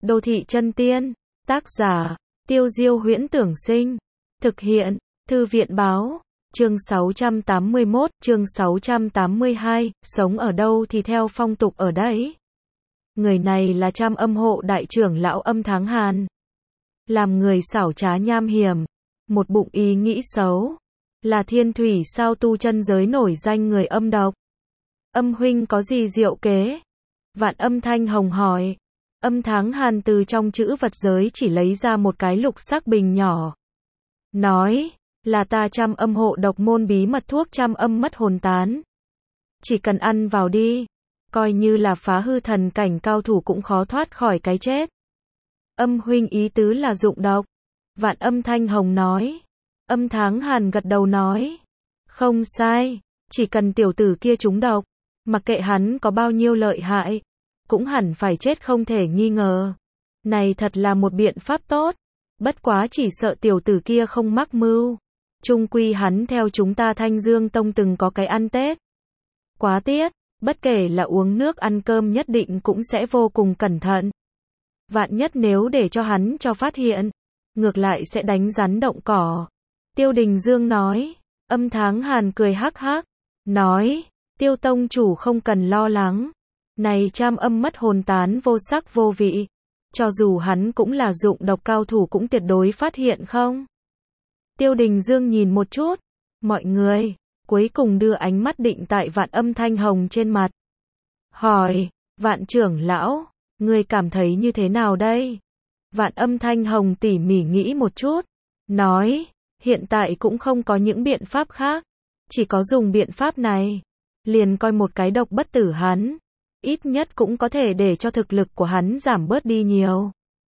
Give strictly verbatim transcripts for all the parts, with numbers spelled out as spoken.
Đô thị chân tiên. Tác giả, Tiêu Diêu Huyễn Tưởng Sinh. Thực hiện, Thư viện Báo. Chương sáu trăm tám mươi mốt, chương sáu trăm tám mươi hai, sống ở đâu thì theo phong tục ở đấy. Người này là Trăm Âm Hộ đại trưởng lão Âm Tháng Hàn. Làm người xảo trá nham hiểm, một bụng ý nghĩ xấu, là thiên thủy sao tu chân giới nổi danh người âm độc. Âm huynh có gì diệu kế? Vạn Âm Thanh Hồng hỏi. Âm Tháng Hàn từ trong chữ vật giới chỉ lấy ra một cái lục sắc bình nhỏ. Nói, là ta Trăm Âm Hộ độc môn bí mật thuốc trăm âm mất hồn tán. Chỉ cần ăn vào đi, coi như là phá hư thần cảnh cao thủ cũng khó thoát khỏi cái chết. Âm huynh ý tứ là dụng độc. Vạn Âm Thanh Hồng nói. Âm Tháng Hàn gật đầu nói. Không sai, chỉ cần tiểu tử kia trúng độc, mặc kệ hắn có bao nhiêu lợi hại, cũng hẳn phải chết không thể nghi ngờ. Này thật là một biện pháp tốt. Bất quá chỉ sợ tiểu tử kia không mắc mưu. Chung quy hắn theo chúng ta Thanh Dương Tông từng có cái ăn Tết. Quá tiếc, bất kể là uống nước ăn cơm nhất định cũng sẽ vô cùng cẩn thận. Vạn nhất nếu để cho hắn cho phát hiện, ngược lại sẽ đánh rắn động cỏ. Tiêu Đình Dương nói. Âm Tháng Hàn cười hắc hắc, nói, Tiêu tông chủ không cần lo lắng. Này trăm âm mất hồn tán vô sắc vô vị, cho dù hắn cũng là dụng độc cao thủ cũng tuyệt đối phát hiện không. Tiêu Đình Dương nhìn một chút, mọi người, cuối cùng đưa ánh mắt định tại Vạn Âm Thanh Hồng trên mặt. Hỏi, Vạn trưởng lão, ngươi cảm thấy như thế nào đây? Vạn Âm Thanh Hồng tỉ mỉ nghĩ một chút, nói, hiện tại cũng không có những biện pháp khác, chỉ có dùng biện pháp này, liền coi một cái độc bất tử hắn, ít nhất cũng có thể để cho thực lực của hắn giảm bớt đi nhiều.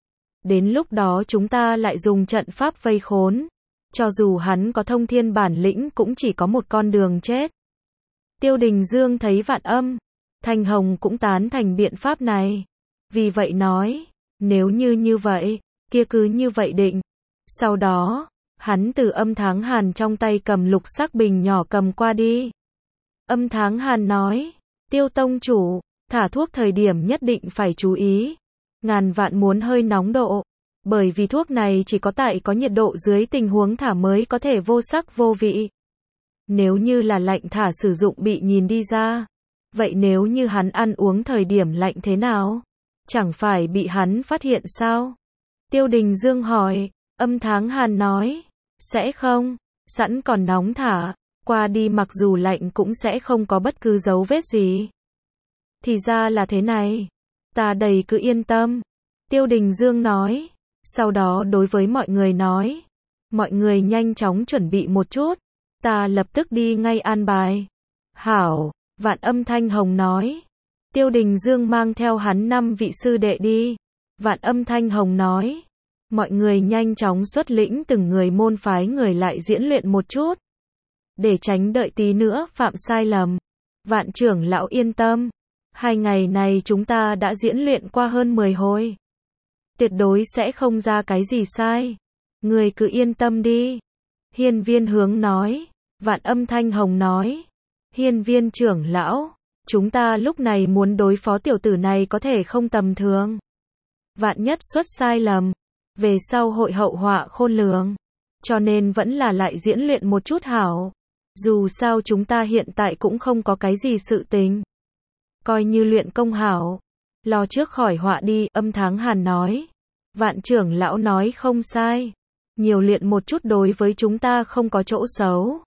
Đến lúc đó chúng ta lại dùng trận pháp vây khốn, cho dù hắn có thông thiên bản lĩnh cũng chỉ có một con đường chết. Tiêu Đình Dương thấy Vạn Âm Thanh Hồng cũng tán thành biện pháp này, vì vậy nói, nếu như như vậy, kia cứ như vậy định. Sau đó, hắn từ Âm Tháng Hàn trong tay cầm lục sắc bình nhỏ cầm qua đi. Âm Tháng Hàn nói, Tiêu tông chủ, thả thuốc thời điểm nhất định phải chú ý, ngàn vạn muốn hơi nóng độ, bởi vì thuốc này chỉ có tại có nhiệt độ dưới tình huống thả mới có thể vô sắc vô vị. Nếu như là lạnh thả sử dụng bị nhìn đi ra, vậy nếu như hắn ăn uống thời điểm lạnh thế nào? Chẳng phải bị hắn phát hiện sao? Tiêu Đình Dương hỏi. Âm Tháng Hàn nói, sẽ không, sẵn còn nóng thả, qua đi mặc dù lạnh cũng sẽ không có bất cứ dấu vết gì. Thì ra là thế này, ta đầy cứ yên tâm. Tiêu Đình Dương nói, sau đó đối với mọi người nói, mọi người nhanh chóng chuẩn bị một chút, ta lập tức đi ngay an bài. Hảo, Vạn Âm Thanh Hồng nói. Tiêu Đình Dương mang theo hắn năm vị sư đệ đi. Vạn Âm Thanh Hồng nói, mọi người nhanh chóng xuất lĩnh từng người môn phái người lại diễn luyện một chút, để tránh đợi tí nữa phạm sai lầm. Vạn trưởng lão yên tâm, hai ngày này chúng ta đã diễn luyện qua hơn mười hồi, tuyệt đối sẽ không ra cái gì sai, người cứ yên tâm đi. Hiên Viên Hướng nói. Vạn Âm Thanh Hồng nói, Hiên Viên trưởng lão, chúng ta lúc này muốn đối phó tiểu tử này có thể không tầm thường. Vạn nhất xuất sai lầm, về sau hội hậu họa khôn lường, cho nên vẫn là lại diễn luyện một chút hảo. Dù sao chúng ta hiện tại cũng không có cái gì sự tình, coi như luyện công hảo, lo trước khỏi họa đi. Âm Tháng Hàn nói. Vạn trưởng lão nói không sai, nhiều luyện một chút đối với chúng ta không có chỗ xấu.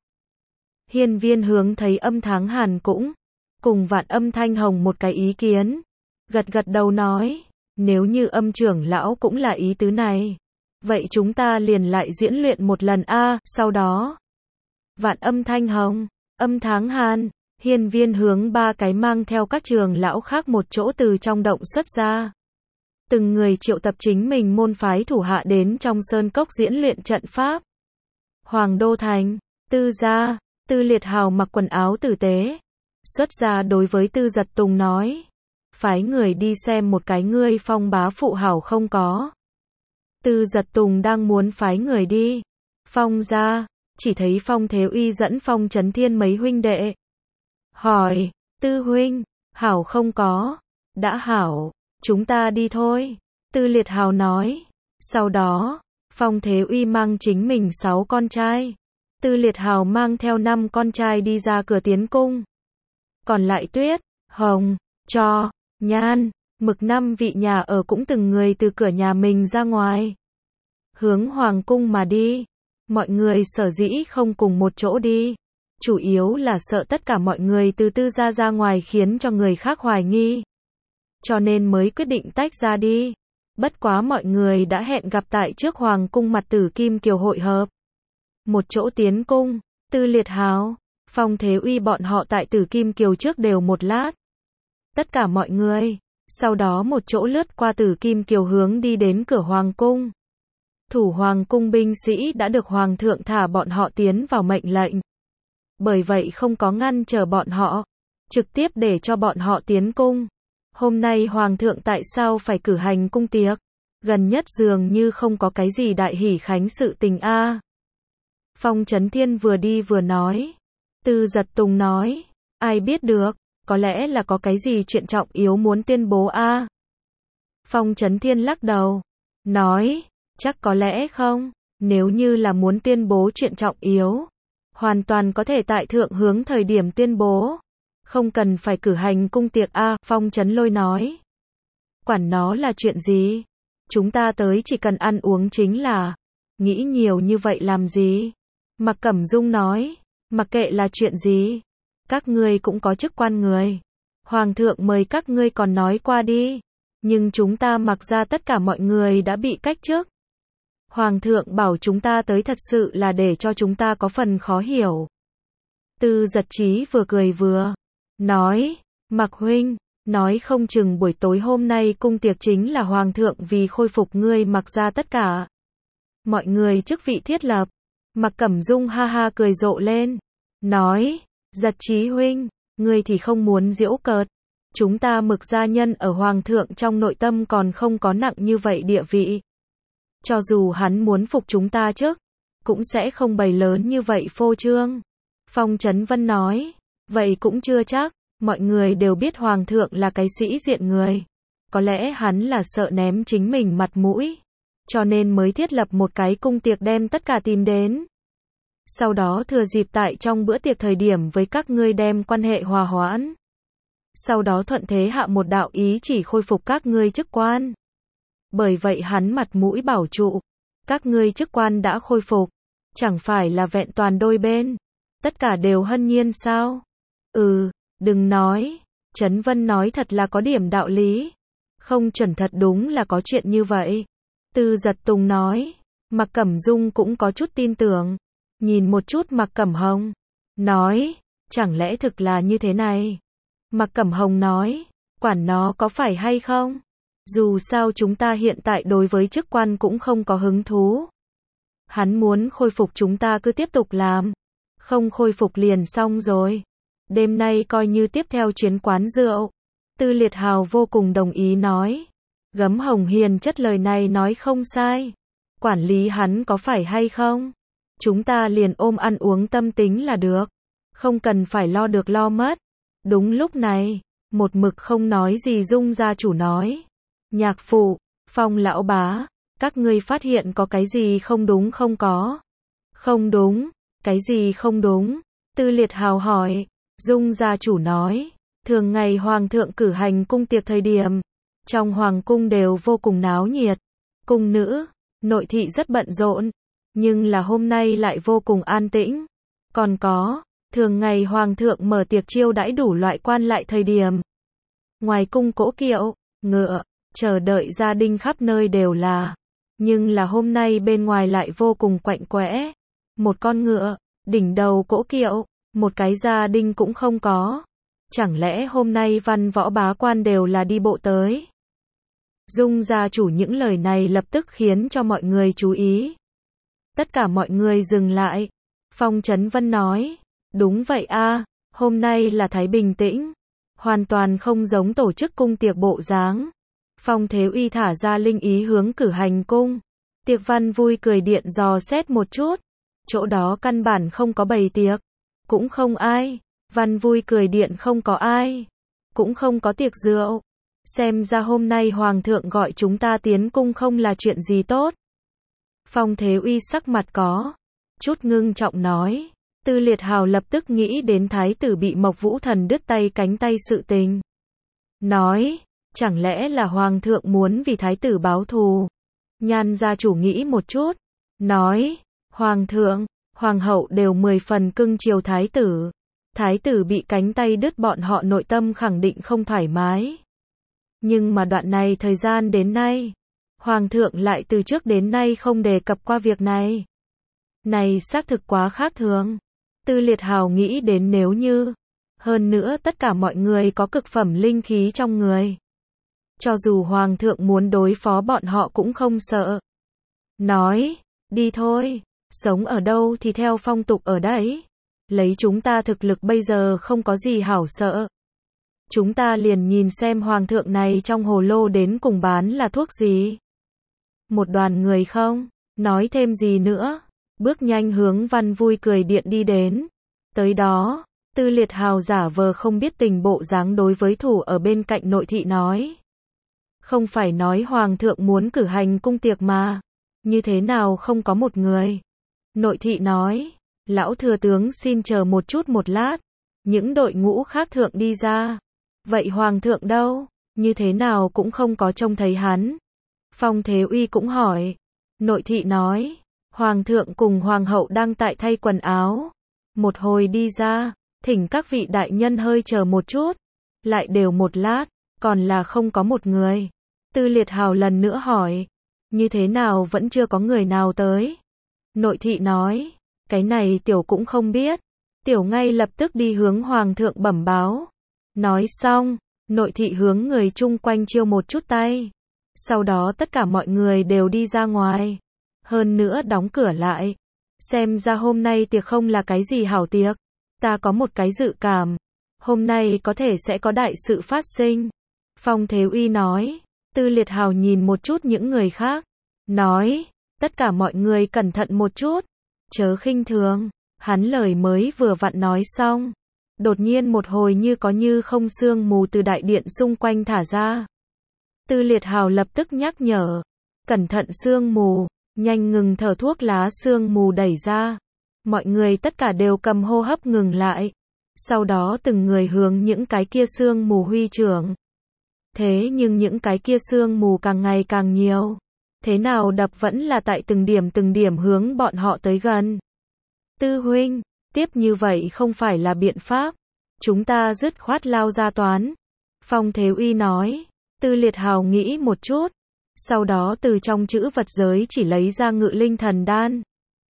Hiên Viên Hướng thấy Âm Tháng Hàn cũng cùng Vạn Âm Thanh Hồng một cái ý kiến, gật gật đầu nói, nếu như Âm trưởng lão cũng là ý tứ này, vậy chúng ta liền lại diễn luyện một lần a. À, sau đó, Vạn Âm Thanh Hồng, Âm Tháng Hàn, Hiên Viên Hướng ba cái mang theo các trưởng lão khác một chỗ từ trong động xuất ra. Từng người triệu tập chính mình môn phái thủ hạ đến trong sơn cốc diễn luyện trận pháp. Hoàng Đô Thành, Tư gia, Tư Liệt Hào mặc quần áo tử tế, xuất ra đối với Tư Giật Tùng nói, phái người đi xem một cái ngươi Phong bá phụ hảo không có. Tư Giật Tùng đang muốn phái người đi Phong gia, chỉ thấy Phong Thế Uy dẫn Phong Chấn Thiên mấy huynh đệ. Hỏi, Tư huynh, hảo không có? Đã hảo, chúng ta đi thôi. Tư Liệt Hào nói. Sau đó, Phong Thế Uy mang chính mình sáu con trai. Tư Liệt Hào mang theo năm con trai đi ra cửa tiến cung. Còn lại Tuyết, Hồng, Cho, Nhan, Mực năm vị nhà ở cũng từng người từ cửa nhà mình ra ngoài. Hướng Hoàng cung mà đi. Mọi người sở dĩ không cùng một chỗ đi. Chủ yếu là sợ tất cả mọi người từ tư gia ra ngoài khiến cho người khác hoài nghi. Cho nên mới quyết định tách ra đi. Bất quá mọi người đã hẹn gặp tại trước Hoàng cung mặt Tử Kim Kiều hội hợp. Một chỗ tiến cung, Tư Liệt Hào, Phong Thế Uy bọn họ tại Tử Kim Kiều trước đều một lát. Tất cả mọi người, sau đó một chỗ lướt qua Tử Kim Kiều hướng đi đến cửa Hoàng cung. Thủ Hoàng cung binh sĩ đã được Hoàng thượng thả bọn họ tiến vào mệnh lệnh. Bởi vậy không có ngăn trở bọn họ, trực tiếp để cho bọn họ tiến cung. Hôm nay Hoàng thượng tại sao phải cử hành cung tiệc? Gần nhất dường như không có cái gì đại hỷ khánh sự tình a. À. Phong Chấn Thiên vừa đi vừa nói. Tư Giật Tùng nói. Ai biết được, có lẽ là có cái gì chuyện trọng yếu muốn tuyên bố a. À. Phong Chấn Thiên lắc đầu. Nói, chắc có lẽ không. Nếu như là muốn tuyên bố chuyện trọng yếu, hoàn toàn có thể tại thượng hướng thời điểm tuyên bố. Không cần phải cử hành cung tiệc a. À, Phong Chấn Lôi nói. Quản nó là chuyện gì? Chúng ta tới chỉ cần ăn uống chính là. Nghĩ nhiều như vậy làm gì? Mạc Cẩm Dung nói. Mặc kệ là chuyện gì, các ngươi cũng có chức quan người. Hoàng thượng mời các ngươi còn nói qua đi. Nhưng chúng ta Mạc gia tất cả mọi người đã bị cách chức. Hoàng thượng bảo chúng ta tới thật sự là để cho chúng ta có phần khó hiểu. Tư Giật Trí vừa cười vừa nói, Mạc huynh, nói không chừng buổi tối hôm nay cung tiệc chính là Hoàng thượng vì khôi phục ngươi Mạc gia tất cả mọi người chức vị thiết lập. Mạc Cẩm Dung ha ha cười rộ lên, nói, Giật Trí huynh, ngươi thì không muốn giễu cợt. Chúng ta Mực gia nhân ở Hoàng thượng trong nội tâm còn không có nặng như vậy địa vị. Cho dù hắn muốn phục chúng ta trước, cũng sẽ không bày lớn như vậy phô trương. Phong Chấn Vân nói, vậy cũng chưa chắc, mọi người đều biết Hoàng thượng là cái sĩ diện người. Có lẽ hắn là sợ ném chính mình mặt mũi, cho nên mới thiết lập một cái cung tiệc đem tất cả tìm đến. Sau đó thừa dịp tại trong bữa tiệc thời điểm với các ngươi đem quan hệ hòa hoãn. Sau đó thuận thế hạ một đạo ý chỉ khôi phục các ngươi chức quan. Bởi vậy hắn mặt mũi bảo trụ, các ngươi chức quan đã khôi phục, chẳng phải là vẹn toàn đôi bên, tất cả đều hân nhiên sao? Ừ, đừng nói, Chấn Vân nói thật là có điểm đạo lý, không chuẩn thật đúng là có chuyện như vậy. Tư Giật Tùng nói, Mạc Cẩm Dung cũng có chút tin tưởng, nhìn một chút Mạc Cẩm Hồng, nói, chẳng lẽ thực là như thế này? Mạc Cẩm Hồng nói, quản nó có phải hay không? Dù sao chúng ta hiện tại đối với chức quan cũng không có hứng thú. Hắn muốn khôi phục chúng ta cứ tiếp tục làm. Không khôi phục liền xong rồi. Đêm nay coi như tiếp theo chuyến quán rượu. Tư Liệt Hào vô cùng đồng ý nói. Gấm Hồng Hiền chất lời này nói không sai. Quản lý hắn có phải hay không? Chúng ta liền ôm ăn uống tâm tính là được. Không cần phải lo được lo mất. Đúng lúc này, một mực không nói gì Dung gia chủ nói. Nhạc phụ, Phong lão bá, các ngươi phát hiện có cái gì không đúng không có? Không đúng, cái gì không đúng? Tư Liệt Hào hỏi. Dung gia chủ nói, thường ngày Hoàng thượng cử hành cung tiệc thời điểm, trong Hoàng cung đều vô cùng náo nhiệt. Cung nữ, nội thị rất bận rộn, nhưng là hôm nay lại vô cùng an tĩnh. Còn có, thường ngày Hoàng thượng mở tiệc chiêu đãi đủ loại quan lại thời điểm. Ngoài cung cỗ kiệu, ngựa, chờ đợi gia đình khắp nơi đều là. Nhưng là hôm nay bên ngoài lại vô cùng quạnh quẽ. Một con ngựa, đỉnh đầu cỗ kiệu, một cái gia đình cũng không có. Chẳng lẽ hôm nay văn võ bá quan đều là đi bộ tới? Dung gia chủ những lời này lập tức khiến cho mọi người chú ý. Tất cả mọi người dừng lại. Phong Chấn Vân nói, đúng vậy a, hôm nay là thái bình tĩnh, hoàn toàn không giống tổ chức cung tiệc bộ dáng. Phong Thế Uy thả ra linh ý hướng cử hành cung. Tiệc văn vui cười điện dò xét một chút. Chỗ đó căn bản không có bày tiệc. Cũng không ai. Văn vui cười điện không có ai. Cũng không có tiệc rượu. xem ra hôm nay Hoàng thượng gọi chúng ta tiến cung không là chuyện gì tốt. Phong Thế Uy sắc mặt có chút ngưng trọng nói. Tư Liệt Hào lập tức nghĩ đến thái tử bị Mộc Vũ Thần đứt tay cánh tay sự tình. Nói, chẳng lẽ là Hoàng thượng muốn vì thái tử báo thù? Nhan gia chủ nghĩ một chút. Nói, Hoàng thượng, Hoàng hậu đều mười phần cưng chiều thái tử. Thái tử bị cánh tay đứt bọn họ nội tâm khẳng định không thoải mái. Nhưng mà đoạn này thời gian đến nay, Hoàng thượng lại từ trước đến nay không đề cập qua việc này. Này xác thực quá khác thường. Tư Liệt Hào nghĩ đến nếu như, hơn nữa tất cả mọi người có cực phẩm linh khí trong người. Cho dù Hoàng thượng muốn đối phó bọn họ cũng không sợ. Nói, đi thôi, sống ở đâu thì theo phong tục ở đấy. Lấy chúng ta thực lực bây giờ không có gì hảo sợ. Chúng ta liền nhìn xem Hoàng thượng này trong hồ lô đến cùng bán là thuốc gì. Một đoàn người không nói thêm gì nữa, bước nhanh hướng Văn Vui cười điện đi đến. Tới đó, Tư Liệt Hào giả vờ không biết tình bộ dáng đối với thủ ở bên cạnh nội thị nói. Không phải nói Hoàng thượng muốn cử hành cung tiệc mà, như thế nào không có một người. Nội thị nói, lão thừa tướng xin chờ một chút một lát, những đội ngũ khác thượng đi ra. Vậy Hoàng thượng đâu, như thế nào cũng không có trông thấy hắn. Phong Thế Uy cũng hỏi. Nội thị nói, Hoàng thượng cùng Hoàng hậu đang tại thay quần áo. Một hồi đi ra, thỉnh các vị đại nhân hơi chờ một chút. Lại đều một lát, còn là không có một người. Tư Liệt Hào lần nữa hỏi, như thế nào vẫn chưa có người nào tới. Nội thị nói, cái này tiểu cũng không biết. Tiểu ngay lập tức đi hướng Hoàng thượng bẩm báo. Nói xong, nội thị hướng người chung quanh chiêu một chút tay. Sau đó tất cả mọi người đều đi ra ngoài. Hơn nữa đóng cửa lại. Xem ra hôm nay tiệc không là cái gì hảo tiệc. Ta có một cái dự cảm. Hôm nay có thể sẽ có đại sự phát sinh. Phong Thế Uy nói. Tư Liệt Hào nhìn một chút những người khác. Nói, tất cả mọi người cẩn thận một chút. Chớ khinh thường. Hắn lời mới vừa vặn nói xong. Đột nhiên một hồi như có như không sương mù từ đại điện xung quanh thả ra. Tư Liệt Hào lập tức nhắc nhở. Cẩn thận sương mù, nhanh ngừng thở thuốc lá sương mù đẩy ra. Mọi người tất cả đều cầm hô hấp ngừng lại. Sau đó từng người hướng những cái kia sương mù huy trưởng. Thế nhưng những cái kia sương mù càng ngày càng nhiều. Thế nào đập vẫn là tại từng điểm từng điểm hướng bọn họ tới gần. Tư huynh, tiếp như vậy không phải là biện pháp. Chúng ta dứt khoát lao ra toán. Phong Thế Uy nói. Tư Liệt Hào nghĩ một chút. Sau đó từ trong chữ vật giới chỉ lấy ra ngự linh thần đan.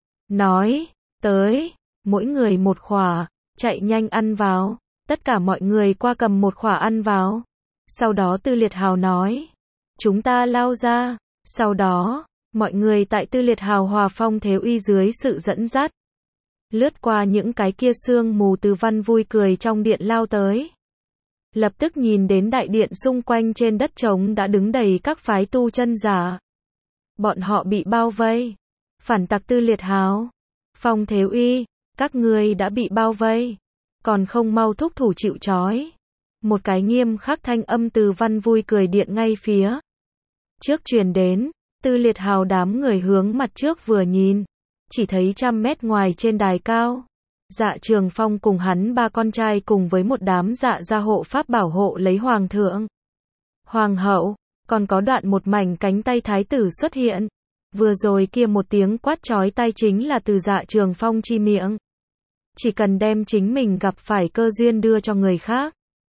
Nói, tới, mỗi người một khỏa, chạy nhanh ăn vào. Tất cả mọi người qua cầm một khỏa ăn vào. Sau đó Tư Liệt Hào nói. Chúng ta lao ra. Sau đó, mọi người tại Tư Liệt Hào hòa Phong Thế Uy dưới sự dẫn dắt. Lướt qua những cái kia sương mù từ Văn Vui cười trong điện lao tới. Lập tức nhìn đến đại điện xung quanh trên đất trống đã đứng đầy các phái tu chân giả. Bọn họ bị bao vây. Phản tặc Tư Liệt Hào. Phong Thế Uy, các ngươi đã bị bao vây. Còn không mau thúc thủ chịu trói. Một cái nghiêm khắc thanh âm từ Văn Vui cười điện ngay phía trước truyền đến. Tư Liệt Hào đám người hướng mặt trước vừa nhìn. Chỉ thấy trăm mét ngoài trên đài cao. Dạ Trường Phong cùng hắn ba con trai cùng với một đám dạ gia hộ pháp bảo hộ lấy Hoàng thượng. Hoàng hậu, còn có đoạn một mảnh cánh tay thái tử xuất hiện. Vừa rồi kia một tiếng quát chói tai chính là từ Dạ Trường Phong chi miệng. Chỉ cần đem chính mình gặp phải cơ duyên đưa cho người khác.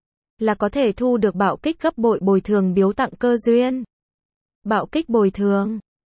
Là có thể thu được bạo kích gấp bội bồi thường biếu tặng cơ duyên. Bạo kích bồi thường,